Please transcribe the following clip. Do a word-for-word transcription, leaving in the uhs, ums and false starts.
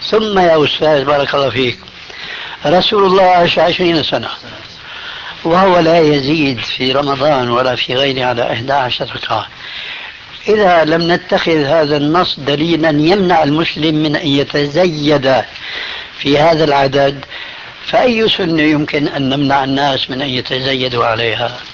ثم يا أستاذ بارك الله فيك، رسول الله عاش عشرين سنة وهو لا يزيد في رمضان ولا في غيره على إحدى عشرة ركعة. إذا لم نتخذ هذا النص دليلا يمنع المسلم من أن يتزيد في هذا العدد، فأي سنة يمكن أن نمنع الناس من أن يتزيدوا عليها؟